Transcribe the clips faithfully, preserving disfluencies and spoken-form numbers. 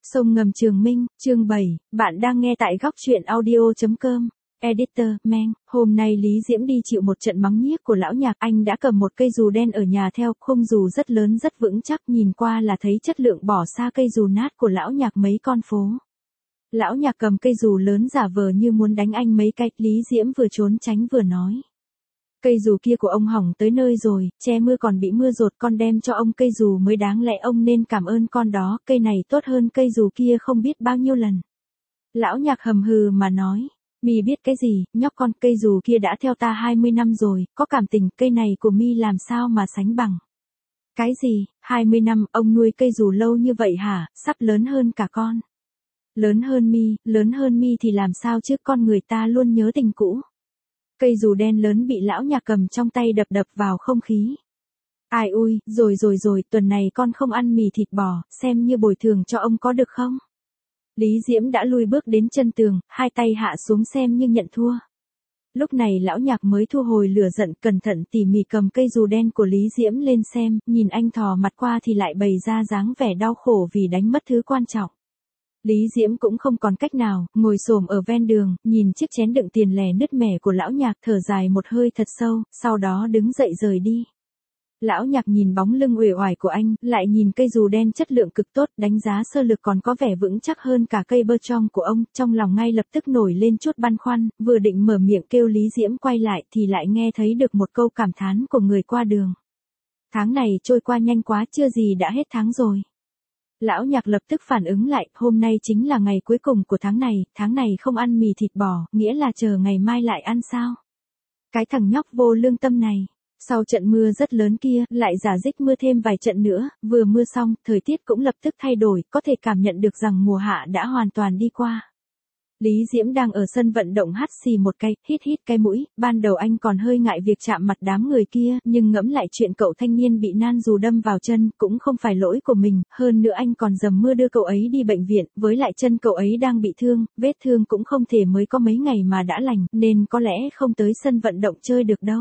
Sông ngầm Trường Minh, chương bảy, bạn đang nghe tại góc truyện audio chấm com. Editor, Meng, hôm nay Lý Diễm đi chịu một trận mắng nhiếc của lão Nhạc, anh đã cầm một cây dù đen ở nhà theo, khung dù rất lớn rất vững chắc, nhìn qua là thấy chất lượng bỏ xa cây dù nát của lão Nhạc mấy con phố. Lão Nhạc cầm cây dù lớn giả vờ như muốn đánh anh mấy cái, Lý Diễm vừa trốn tránh vừa nói. Cây dù kia của ông hỏng tới nơi rồi, che mưa còn bị mưa dột, con đem cho ông cây dù mới đáng lẽ ông nên cảm ơn con đó, cây này tốt hơn cây dù kia không biết bao nhiêu lần. Lão Nhạc hầm hừ mà nói, mi biết cái gì, nhóc con, cây dù kia đã theo ta hai mươi năm rồi, có cảm tình, cây này của mi làm sao mà sánh bằng. Cái gì, hai mươi năm, ông nuôi cây dù lâu như vậy hả, sắp lớn hơn cả con. Lớn hơn mi, lớn hơn mi thì làm sao chứ, con người ta luôn nhớ tình cũ. Cây dù đen lớn bị lão Nhạc cầm trong tay đập đập vào không khí. Ai ui, rồi rồi rồi, tuần này con không ăn mì thịt bò, xem như bồi thường cho ông có được không? Lý Diễm đã lui bước đến chân tường, hai tay hạ xuống xem như nhận thua. Lúc này lão Nhạc mới thu hồi lửa giận, cẩn thận tỉ mỉ cầm cây dù đen của Lý Diễm lên xem, nhìn anh thò mặt qua thì lại bày ra dáng vẻ đau khổ vì đánh mất thứ quan trọng. Lý Diễm cũng không còn cách nào, ngồi xổm ở ven đường, nhìn chiếc chén đựng tiền lẻ nứt nẻ của lão Nhạc, thở dài một hơi thật sâu, sau đó đứng dậy rời đi. Lão Nhạc nhìn bóng lưng uể oải của anh, lại nhìn cây dù đen chất lượng cực tốt, đánh giá sơ lược còn có vẻ vững chắc hơn cả cây bơ trong của ông, trong lòng ngay lập tức nổi lên chút băn khoăn, vừa định mở miệng kêu Lý Diễm quay lại thì lại nghe thấy được một câu cảm thán của người qua đường. Tháng này trôi qua nhanh quá, chưa gì đã hết tháng rồi. Lão Nhạc lập tức phản ứng lại, hôm nay chính là ngày cuối cùng của tháng này, tháng này không ăn mì thịt bò, nghĩa là chờ ngày mai lại ăn sao? Cái thằng nhóc vô lương tâm này, sau trận mưa rất lớn kia, lại giả dích mưa thêm vài trận nữa, vừa mưa xong, thời tiết cũng lập tức thay đổi, có thể cảm nhận được rằng mùa hạ đã hoàn toàn đi qua. Lý Diễm đang ở sân vận động hắt xì một cái, hít hít cái mũi, ban đầu anh còn hơi ngại việc chạm mặt đám người kia, nhưng ngẫm lại chuyện cậu thanh niên bị nan dù đâm vào chân, cũng không phải lỗi của mình, hơn nữa anh còn dầm mưa đưa cậu ấy đi bệnh viện, với lại chân cậu ấy đang bị thương, vết thương cũng không thể mới có mấy ngày mà đã lành, nên có lẽ không tới sân vận động chơi được đâu.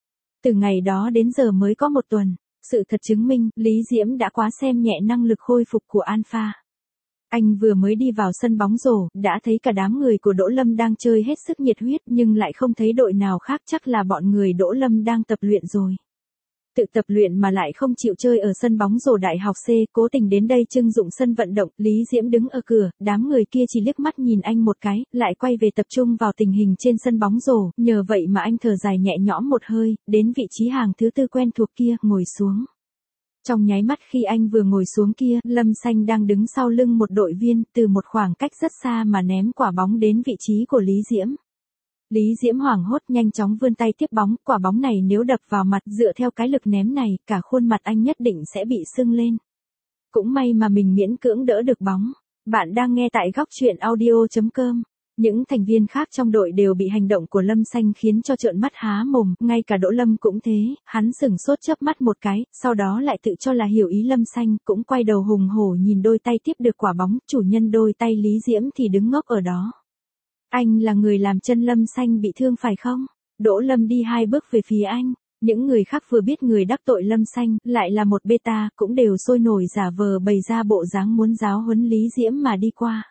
Từ ngày đó đến giờ mới có một tuần, sự thật chứng minh, Lý Diễm đã quá xem nhẹ năng lực khôi phục của Alpha. Anh vừa mới đi vào sân bóng rổ, đã thấy cả đám người của Đỗ Lâm đang chơi hết sức nhiệt huyết, nhưng lại không thấy đội nào khác, chắc là bọn người Đỗ Lâm đang tập luyện rồi. Tự tập luyện mà lại không chịu chơi ở sân bóng rổ đại học C, cố tình đến đây trưng dụng sân vận động, Lý Diễm đứng ở cửa, đám người kia chỉ liếc mắt nhìn anh một cái, lại quay về tập trung vào tình hình trên sân bóng rổ, nhờ vậy mà anh thở dài nhẹ nhõm một hơi, đến vị trí hàng thứ tư quen thuộc kia, ngồi xuống. Trong nháy mắt khi anh vừa ngồi xuống kia, Lâm Xanh đang đứng sau lưng một đội viên, từ một khoảng cách rất xa mà ném quả bóng đến vị trí của Lý Diễm. Lý Diễm hoảng hốt nhanh chóng vươn tay tiếp bóng, quả bóng này nếu đập vào mặt dựa theo cái lực ném này, cả khuôn mặt anh nhất định sẽ bị sưng lên. Cũng may mà mình miễn cưỡng đỡ được bóng. Bạn đang nghe tại góc truyện audio chấm com. Những thành viên khác trong đội đều bị hành động của Lâm Xanh khiến cho trợn mắt há mồm, ngay cả Đỗ Lâm cũng thế, hắn sửng sốt chớp mắt một cái, sau đó lại tự cho là hiểu ý Lâm Xanh, cũng quay đầu hùng hổ nhìn đôi tay tiếp được quả bóng, chủ nhân đôi tay Lý Diễm thì đứng ngốc ở đó. Anh là người làm chân Lâm Xanh bị thương phải không? Đỗ Lâm đi hai bước về phía anh. Những người khác vừa biết người đắc tội Lâm Xanh, lại là một beta, cũng đều sôi nổi giả vờ bày ra bộ dáng muốn giáo huấn Lý Diễm mà đi qua.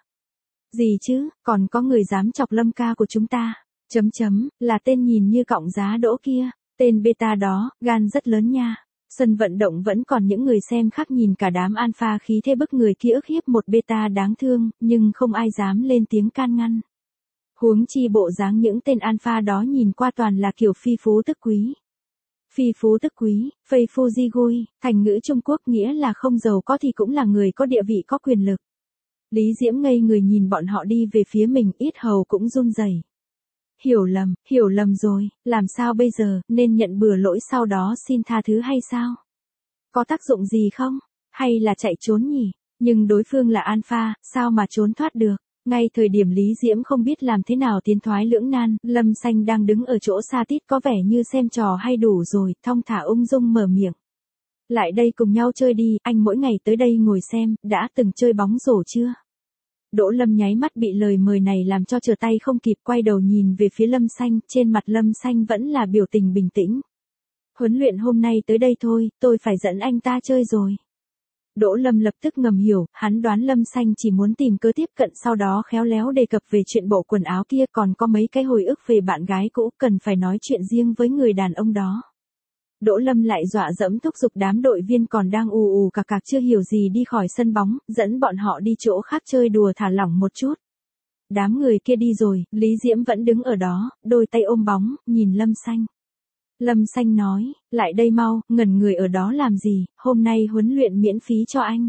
Gì chứ, còn có người dám chọc Lâm ca của chúng ta. Chấm chấm, là tên nhìn như cọng giá đỗ kia. Tên beta đó, gan rất lớn nha. Sân vận động vẫn còn những người xem khác nhìn cả đám alpha khí thế bức người kia ức hiếp một beta đáng thương, nhưng không ai dám lên tiếng can ngăn. Huống chi bộ dáng những tên alpha đó nhìn qua toàn là kiểu phi phú tức quý. Phi phú tức quý, phây phu di gui, thành ngữ Trung Quốc nghĩa là không giàu có thì cũng là người có địa vị có quyền lực. Lý Diễm ngây người nhìn bọn họ đi về phía mình, yết hầu cũng run rẩy. Hiểu lầm, hiểu lầm rồi, làm sao bây giờ, nên nhận bừa lỗi sau đó xin tha thứ hay sao? Có tác dụng gì không? Hay là chạy trốn nhỉ? Nhưng đối phương là alpha, sao mà trốn thoát được? Ngay thời điểm Lý Diễm không biết làm thế nào tiến thoái lưỡng nan, Lâm Xanh đang đứng ở chỗ xa tít có vẻ như xem trò hay đủ rồi, thong thả ung dung mở miệng. Lại đây cùng nhau chơi đi, anh mỗi ngày tới đây ngồi xem, đã từng chơi bóng rổ chưa? Đỗ Lâm nháy mắt bị lời mời này làm cho trở tay không kịp, quay đầu nhìn về phía Lâm Xanh, trên mặt Lâm Xanh vẫn là biểu tình bình tĩnh. Huấn luyện hôm nay tới đây thôi, tôi phải dẫn anh ta chơi rồi. Đỗ Lâm lập tức ngầm hiểu, hắn đoán Lâm Xanh chỉ muốn tìm cớ tiếp cận sau đó khéo léo đề cập về chuyện bộ quần áo kia còn có mấy cái hồi ức về bạn gái cũ cần phải nói chuyện riêng với người đàn ông đó. Đỗ Lâm lại dọa dẫm thúc giục đám đội viên còn đang ù ù cạc cạc chưa hiểu gì đi khỏi sân bóng, dẫn bọn họ đi chỗ khác chơi đùa thả lỏng một chút. Đám người kia đi rồi, Lý Diễm vẫn đứng ở đó, đôi tay ôm bóng, nhìn Lâm Xanh. Lâm Xanh nói, lại đây mau, ngẩn người ở đó làm gì, hôm nay huấn luyện miễn phí cho anh.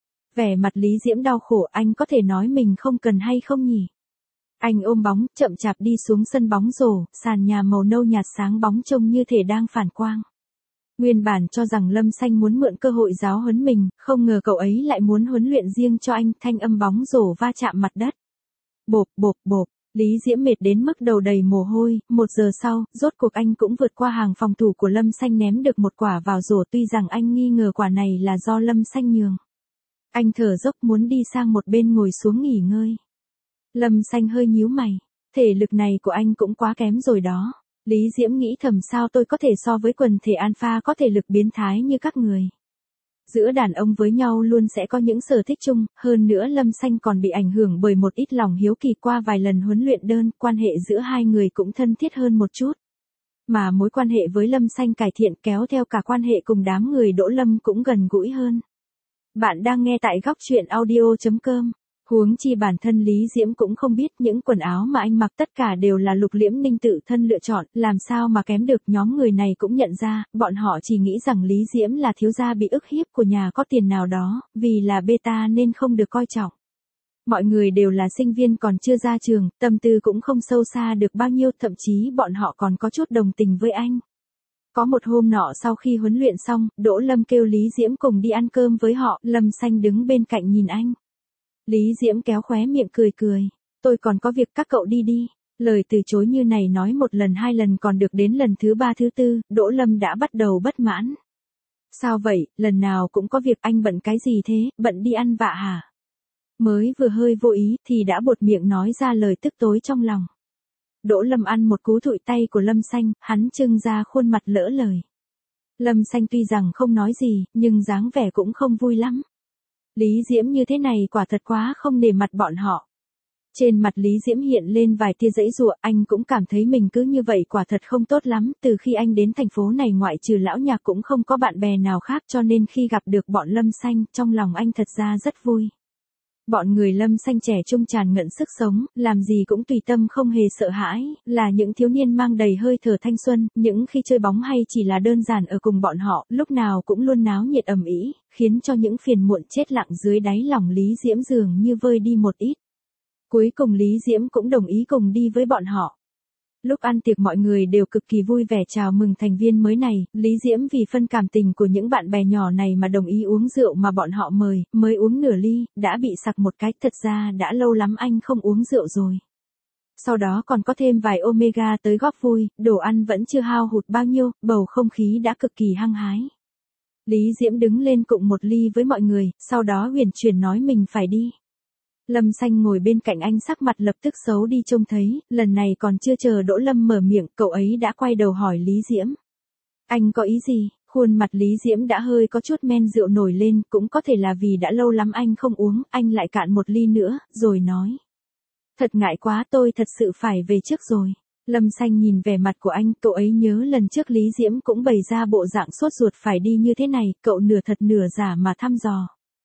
Vẻ mặt Lý Diễm đau khổ, anh có thể nói mình không cần hay không nhỉ? Anh ôm bóng, chậm chạp đi xuống sân bóng rổ, sàn nhà màu nâu nhạt sáng bóng trông như thể đang phản quang. Nguyên bản cho rằng Lâm Xanh muốn mượn cơ hội giáo huấn mình, không ngờ cậu ấy lại muốn huấn luyện riêng cho anh, thanh âm bóng rổ va chạm mặt đất. Bộp bộp bộp, Lý Diễm mệt đến mức đầu đầy mồ hôi, một giờ sau, rốt cuộc anh cũng vượt qua hàng phòng thủ của Lâm Xanh ném được một quả vào rổ tuy rằng anh nghi ngờ quả này là do Lâm Xanh nhường. Anh thở dốc muốn đi sang một bên ngồi xuống nghỉ ngơi. Lâm Xanh hơi nhíu mày, thể lực này của anh cũng quá kém rồi đó. Lý Diễm nghĩ thầm sao tôi có thể so với quần thể alpha có thể lực biến thái như các người. Giữa đàn ông với nhau luôn sẽ có những sở thích chung, hơn nữa Lâm Xanh còn bị ảnh hưởng bởi một ít lòng hiếu kỳ qua vài lần huấn luyện đơn, quan hệ giữa hai người cũng thân thiết hơn một chút. Mà mối quan hệ với Lâm Xanh cải thiện kéo theo cả quan hệ cùng đám người Đỗ Lâm cũng gần gũi hơn. Bạn đang nghe tại góc truyện audio chấm com. Huống chi bản thân Lý Diễm cũng không biết những quần áo mà anh mặc tất cả đều là Lục Liễm Ninh tự thân lựa chọn, làm sao mà kém được. Nhóm người này cũng nhận ra, bọn họ chỉ nghĩ rằng Lý Diễm là thiếu gia bị ức hiếp của nhà có tiền nào đó, vì là beta nên không được coi trọng. Mọi người đều là sinh viên còn chưa ra trường, tâm tư cũng không sâu xa được bao nhiêu, thậm chí bọn họ còn có chút đồng tình với anh. Có một hôm nọ sau khi huấn luyện xong, Đỗ Lâm kêu Lý Diễm cùng đi ăn cơm với họ, Lâm Xanh đứng bên cạnh nhìn anh. Lý Diễm kéo khóe miệng cười cười, tôi còn có việc các cậu đi đi. Lời từ chối như này nói một lần hai lần còn được đến lần thứ ba thứ tư, Đỗ Lâm đã bắt đầu bất mãn. Sao vậy, lần nào cũng có việc anh bận cái gì thế, bận đi ăn vạ hả? Mới vừa hơi vô ý thì đã buột miệng nói ra lời tức tối trong lòng. Đỗ Lâm ăn một cú thụi tay của Lâm Xanh, hắn trưng ra khuôn mặt lỡ lời. Lâm Xanh tuy rằng không nói gì, nhưng dáng vẻ cũng không vui lắm. Lý Diễm như thế này quả thật quá không nể mặt bọn họ. Trên mặt Lý Diễm hiện lên vài tia giãy giụa, anh cũng cảm thấy mình cứ như vậy quả thật không tốt lắm, từ khi anh đến thành phố này ngoại trừ lão nhạc cũng không có bạn bè nào khác cho nên khi gặp được bọn Lâm Xanh, trong lòng anh thật ra rất vui. Bọn người Lâm Xanh trẻ trung tràn ngập sức sống, làm gì cũng tùy tâm không hề sợ hãi, là những thiếu niên mang đầy hơi thở thanh xuân, những khi chơi bóng hay chỉ là đơn giản ở cùng bọn họ, lúc nào cũng luôn náo nhiệt ầm ĩ, khiến cho những phiền muộn chết lặng dưới đáy lòng Lý Diễm dường như vơi đi một ít. Cuối cùng Lý Diễm cũng đồng ý cùng đi với bọn họ. Lúc ăn tiệc mọi người đều cực kỳ vui vẻ chào mừng thành viên mới này, Lý Diễm vì phân cảm tình của những bạn bè nhỏ này mà đồng ý uống rượu mà bọn họ mời, mới uống nửa ly, đã bị sặc một cái, thật ra đã lâu lắm anh không uống rượu rồi. Sau đó còn có thêm vài omega tới góp vui, đồ ăn vẫn chưa hao hụt bao nhiêu, bầu không khí đã cực kỳ hăng hái. Lý Diễm đứng lên cụng một ly với mọi người, sau đó huyền chuyển nói mình phải đi. Lâm Xanh ngồi bên cạnh anh sắc mặt lập tức xấu đi trông thấy, lần này còn chưa chờ Đỗ Lâm mở miệng, cậu ấy đã quay đầu hỏi Lý Diễm. Anh có ý gì? Khuôn mặt Lý Diễm đã hơi có chút men rượu nổi lên, cũng có thể là vì đã lâu lắm anh không uống, anh lại cạn một ly nữa, rồi nói. Thật ngại quá, tôi thật sự phải về trước rồi. Lâm Xanh nhìn vẻ mặt của anh, cậu ấy nhớ lần trước Lý Diễm cũng bày ra bộ dạng sốt ruột phải đi như thế này, cậu nửa thật nửa giả mà thăm dò.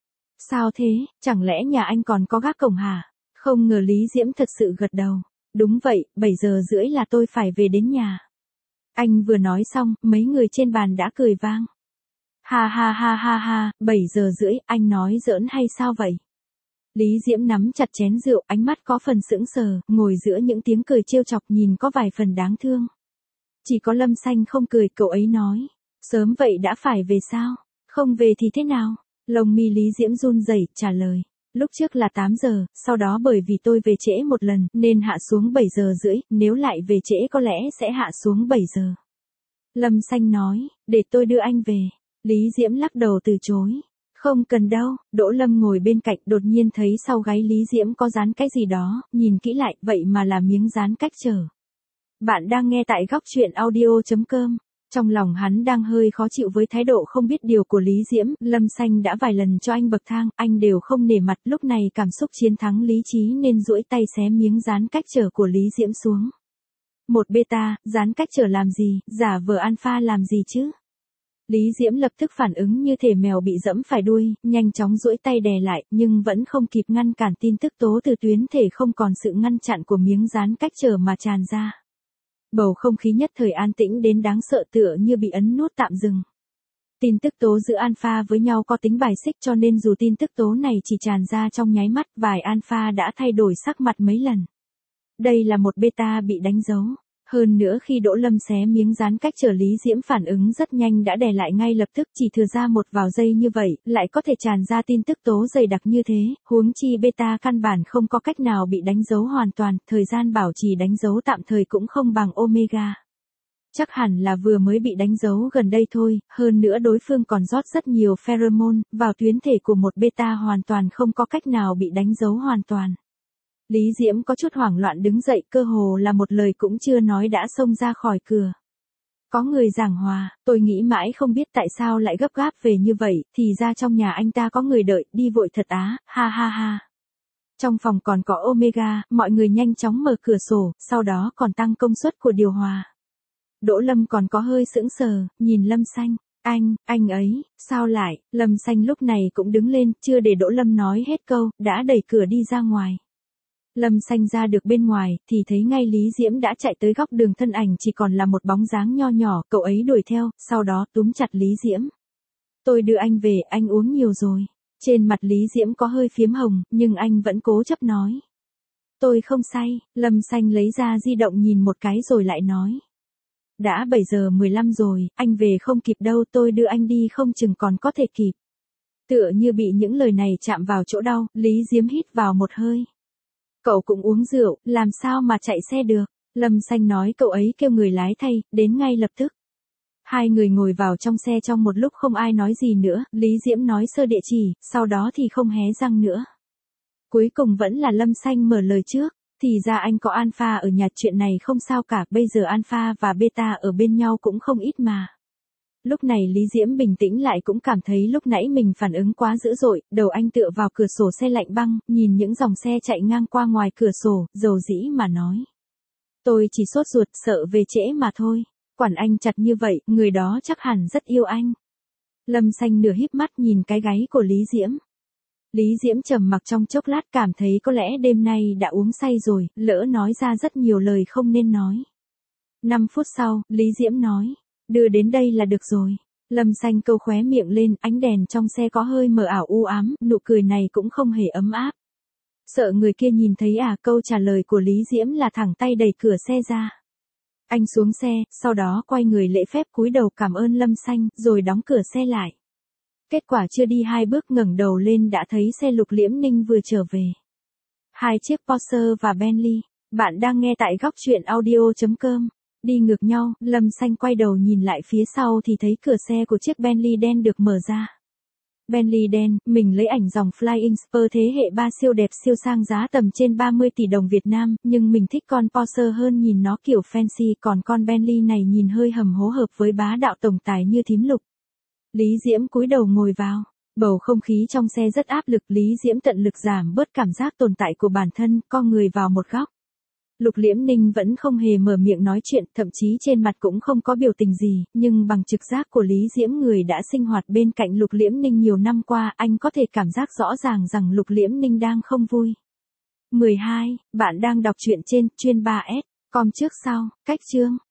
Sao thế, chẳng lẽ nhà anh còn có gác cổng hả? Không ngờ Lý Diễm thật sự gật đầu. Đúng vậy, bảy giờ rưỡi là tôi phải về đến nhà. Anh vừa nói xong, mấy người trên bàn đã cười vang. Ha ha ha ha ha, bảy giờ rưỡi, anh nói giỡn hay sao vậy? Lý Diễm nắm chặt chén rượu, ánh mắt có phần sững sờ, ngồi giữa những tiếng cười trêu chọc nhìn có vài phần đáng thương. Chỉ có Lâm Xanh không cười, cậu ấy nói. Sớm vậy đã phải về sao? Không về thì thế nào? Lông mi Lý Diễm run rẩy trả lời. Lúc trước là tám giờ, sau đó bởi vì tôi về trễ một lần, nên hạ xuống bảy giờ rưỡi, nếu lại về trễ có lẽ sẽ hạ xuống bảy giờ. Lâm Xanh nói, để tôi đưa anh về. Lý Diễm lắc đầu từ chối. Không cần đâu, Đỗ Lâm ngồi bên cạnh đột nhiên thấy sau gáy Lý Diễm có dán cái gì đó, nhìn kỹ lại, vậy mà là miếng dán cách trở. Bạn đang nghe tại góc truyện audio chấm com. Trong lòng hắn đang hơi khó chịu với thái độ không biết điều của Lý Diễm, Lâm Xanh đã vài lần cho anh bậc thang, anh đều không nể mặt, lúc này cảm xúc chiến thắng lý trí nên duỗi tay xé miếng dán cách trở của Lý Diễm xuống. Một beta, dán cách trở làm gì, giả vờ alpha làm gì chứ? Lý Diễm lập tức phản ứng như thể mèo bị dẫm phải đuôi, nhanh chóng duỗi tay đè lại, nhưng vẫn không kịp ngăn cản tin tức tố từ tuyến thể không còn sự ngăn chặn của miếng dán cách trở mà tràn ra. Bầu không khí nhất thời an tĩnh đến đáng sợ tựa như bị ấn nút tạm dừng. Tin tức tố giữa alpha với nhau có tính bài xích cho nên dù tin tức tố này chỉ tràn ra trong nháy mắt, vài alpha đã thay đổi sắc mặt mấy lần. Đây là một beta bị đánh dấu. Hơn nữa khi Đỗ Lâm xé miếng dán cách trở Lý Diễm phản ứng rất nhanh đã đè lại ngay lập tức, chỉ thừa ra một vào giây như vậy, lại có thể tràn ra tin tức tố dày đặc như thế, huống chi beta căn bản không có cách nào bị đánh dấu hoàn toàn, thời gian bảo trì đánh dấu tạm thời cũng không bằng omega. Chắc hẳn là vừa mới bị đánh dấu gần đây thôi, hơn nữa đối phương còn rót rất nhiều pheromone vào tuyến thể của một beta hoàn toàn không có cách nào bị đánh dấu hoàn toàn. Lý Diễm có chút hoảng loạn đứng dậy, cơ hồ là một lời cũng chưa nói đã xông ra khỏi cửa. Có người giảng hòa, tôi nghĩ mãi không biết tại sao lại gấp gáp về như vậy, thì ra trong nhà anh ta có người đợi, đi vội thật á, ha ha ha. Trong phòng còn có omega, mọi người nhanh chóng mở cửa sổ, sau đó còn tăng công suất của điều hòa. Đỗ Lâm còn có hơi sững sờ, nhìn Lâm Xanh. Anh, anh ấy, sao lại, Lâm Xanh lúc này cũng đứng lên, chưa để Đỗ Lâm nói hết câu, đã đẩy cửa đi ra ngoài. Lâm Xanh ra được bên ngoài, thì thấy ngay Lý Diễm đã chạy tới góc đường, thân ảnh chỉ còn là một bóng dáng nho nhỏ, cậu ấy đuổi theo, sau đó túm chặt Lý Diễm. Tôi đưa anh về, anh uống nhiều rồi. Trên mặt Lý Diễm có hơi phiếm hồng, nhưng anh vẫn cố chấp nói. Tôi không say, Lâm Xanh lấy ra di động nhìn một cái rồi lại nói. Đã bảy giờ mười lăm rồi, anh về không kịp đâu, tôi đưa anh đi không chừng còn có thể kịp. Tựa như bị những lời này chạm vào chỗ đau, Lý Diễm hít vào một hơi. Cậu cũng uống rượu, làm sao mà chạy xe được? Lâm Xanh nói cậu ấy kêu người lái thay, đến ngay lập tức. Hai người ngồi vào trong xe trong một lúc không ai nói gì nữa, Lý Diễm nói sơ địa chỉ, sau đó thì không hé răng nữa. Cuối cùng vẫn là Lâm Xanh mở lời trước, thì ra anh có alpha ở nhà, chuyện này không sao cả, bây giờ alpha và beta ở bên nhau cũng không ít mà. Lúc này Lý Diễm bình tĩnh lại, cũng cảm thấy lúc nãy mình phản ứng quá dữ dội, đầu anh tựa vào cửa sổ xe lạnh băng, nhìn những dòng xe chạy ngang qua ngoài cửa sổ, dầu dĩ mà nói. Tôi chỉ sốt ruột, sợ về trễ mà thôi. Quản anh chặt như vậy, người đó chắc hẳn rất yêu anh. Lâm Xanh nửa híp mắt nhìn cái gáy của Lý Diễm. Lý Diễm trầm mặc trong chốc lát, cảm thấy có lẽ đêm nay đã uống say rồi, lỡ nói ra rất nhiều lời không nên nói. Năm phút sau, Lý Diễm nói. Đưa đến đây là được rồi. Lâm Xanh câu khóe miệng lên, ánh đèn trong xe có hơi mờ ảo u ám, nụ cười này cũng không hề ấm áp. Sợ người kia nhìn thấy à? Câu trả lời của Lý Diễm là thẳng tay đẩy cửa xe ra. Anh xuống xe, sau đó quay người lễ phép cúi đầu cảm ơn Lâm Xanh, rồi đóng cửa xe lại. Kết quả chưa đi hai bước ngẩng đầu lên đã thấy xe Lục Liễm Ninh vừa trở về. Hai chiếc Porsche và Bentley. Bạn đang nghe tại góc truyện audio chấm com. Đi ngược nhau, Lâm Xanh quay đầu nhìn lại phía sau thì thấy cửa xe của chiếc Bentley đen được mở ra. Bentley đen, mình lấy ảnh dòng Flying Spur thế hệ ba siêu đẹp siêu sang giá tầm trên ba mươi tỷ đồng Việt Nam, nhưng mình thích con Porsche hơn, nhìn nó kiểu fancy, còn con Bentley này nhìn hơi hầm hố hợp với bá đạo tổng tài như thím Lục. Lý Diễm cúi đầu ngồi vào. Bầu không khí trong xe rất áp lực, Lý Diễm tận lực giảm bớt cảm giác tồn tại của bản thân, co người vào một góc. Lục Liễm Ninh vẫn không hề mở miệng nói chuyện, thậm chí trên mặt cũng không có biểu tình gì, nhưng bằng trực giác của Lý Diễm, người đã sinh hoạt bên cạnh Lục Liễm Ninh nhiều năm qua, anh có thể cảm giác rõ ràng rằng Lục Liễm Ninh đang không vui. mười hai, bạn đang đọc truyện trên chuyên ba S, com trước sau, cách chương.